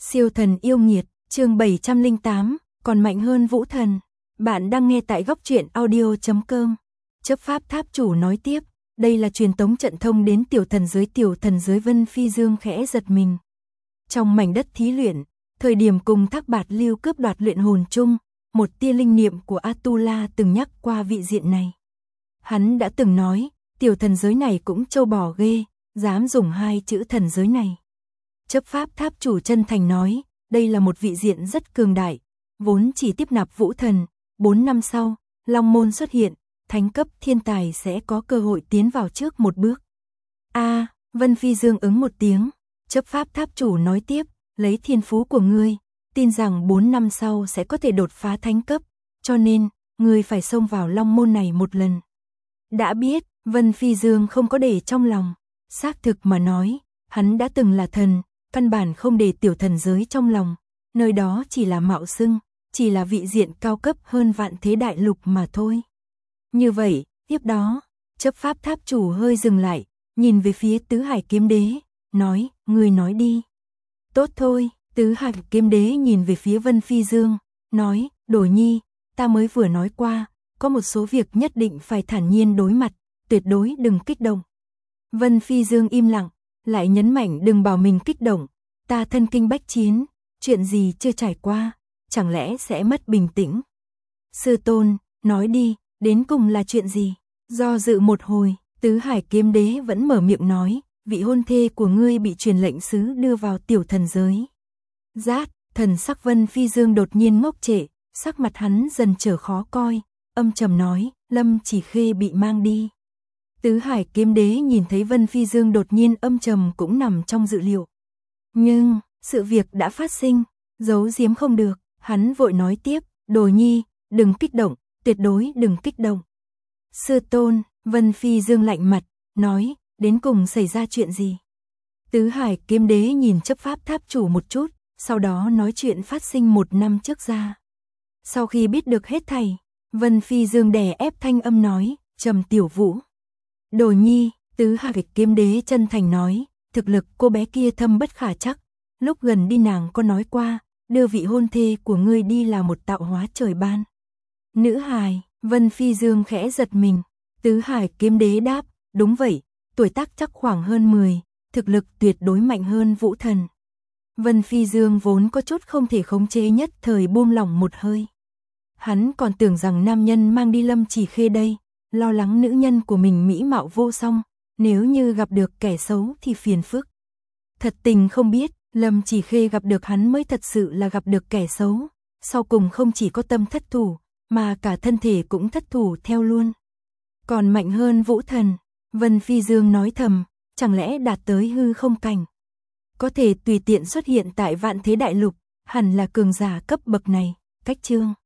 Siêu thần yêu nghiệt, chương 708, còn mạnh hơn vũ thần. Bạn đang nghe tại góc truyện audio.com. Chấp pháp tháp chủ nói tiếp, đây là truyền tống trận thông đến tiểu thần giới. Vân Phi Dương khẽ giật mình. Trong mảnh đất thí luyện, thời điểm cùng Thác Bạt Lưu cướp đoạt luyện hồn chung, một tia linh niệm của Atula từng nhắc qua vị diện này. Hắn đã từng nói, tiểu thần giới này cũng trâu bò ghê, dám dùng hai chữ thần giới này. Chấp pháp tháp chủ chân thành nói, đây là một vị diện rất cường đại, vốn chỉ tiếp nạp vũ thần, 4 năm sau, Long Môn xuất hiện, thánh cấp thiên tài sẽ có cơ hội tiến vào trước một bước. Vân Phi Dương ứng một tiếng, chấp pháp tháp chủ nói tiếp, lấy thiên phú của ngươi, tin rằng 4 năm sau sẽ có thể đột phá thánh cấp, cho nên, ngươi phải xông vào Long Môn này một lần. Đã biết, Vân Phi Dương không có để trong lòng, xác thực mà nói, hắn đã từng là thần, căn bản không để tiểu thần giới trong lòng, nơi đó chỉ là mạo xưng, chỉ là vị diện cao cấp hơn vạn thế đại lục mà thôi. Như vậy, tiếp đó, chấp pháp tháp chủ hơi dừng lại, nhìn về phía Tứ Hải Kiếm Đế, nói, ngươi nói đi. Tốt thôi, Tứ Hải Kiếm Đế nhìn về phía Vân Phi Dương, nói, Đổi Nhi, ta mới vừa nói qua, có một số việc nhất định phải thản nhiên đối mặt, tuyệt đối đừng kích động. Vân Phi Dương im lặng, lại nhấn mạnh đừng bảo mình kích động, ta thân kinh bách chiến, chuyện gì chưa trải qua, chẳng lẽ sẽ mất bình tĩnh. Sư tôn, nói đi, đến cùng là chuyện gì? Do dự một hồi, Tứ Hải Kiếm Đế vẫn mở miệng nói, vị hôn thê của ngươi bị truyền lệnh sứ đưa vào tiểu thần giới. Rát, thần sắc Vân Phi Dương đột nhiên ngốc trệ, sắc mặt hắn dần trở khó coi, âm trầm nói, Lâm Chỉ Khê bị mang đi. Tứ Hải Kiếm Đế nhìn thấy Vân Phi Dương đột nhiên âm trầm cũng nằm trong dự liệu. Nhưng, sự việc đã phát sinh, giấu giếm không được, hắn vội nói tiếp, Đồ Nhi, đừng kích động, tuyệt đối đừng kích động. Sư tôn, Vân Phi Dương lạnh mặt, nói, đến cùng xảy ra chuyện gì? Tứ Hải Kiếm Đế nhìn chấp pháp tháp chủ một chút, sau đó nói chuyện phát sinh 1 năm trước ra. Sau khi biết được hết thảy, Vân Phi Dương đè ép thanh âm nói, Trầm Tiểu Vũ. Đồ Nhi, Tứ Hải Kiếm Đế chân thành nói, thực lực cô bé kia thâm bất khả chắc, lúc gần đi nàng có nói qua, đưa vị hôn thê của ngươi đi là một tạo hóa trời ban. Nữ hài, Vân Phi Dương khẽ giật mình, Tứ Hải Kiếm Đế đáp, đúng vậy, tuổi tác chắc khoảng hơn 10, thực lực tuyệt đối mạnh hơn vũ thần. Vân Phi Dương vốn có chút không thể khống chế nhất thời buông lỏng một hơi. Hắn còn tưởng rằng nam nhân mang đi Lâm Chỉ Khê đây, lo lắng nữ nhân của mình mỹ mạo vô song, nếu như gặp được kẻ xấu thì phiền phức. Thật tình không biết, Lâm Chỉ Khê gặp được hắn mới thật sự là gặp được kẻ xấu, sau cùng không chỉ có tâm thất thủ, mà cả thân thể cũng thất thủ theo luôn. Còn mạnh hơn vũ thần, Vân Phi Dương nói thầm, chẳng lẽ đạt tới hư không cảnh. Có thể tùy tiện xuất hiện tại vạn thế đại lục, hẳn là cường giả cấp bậc này, cách chương.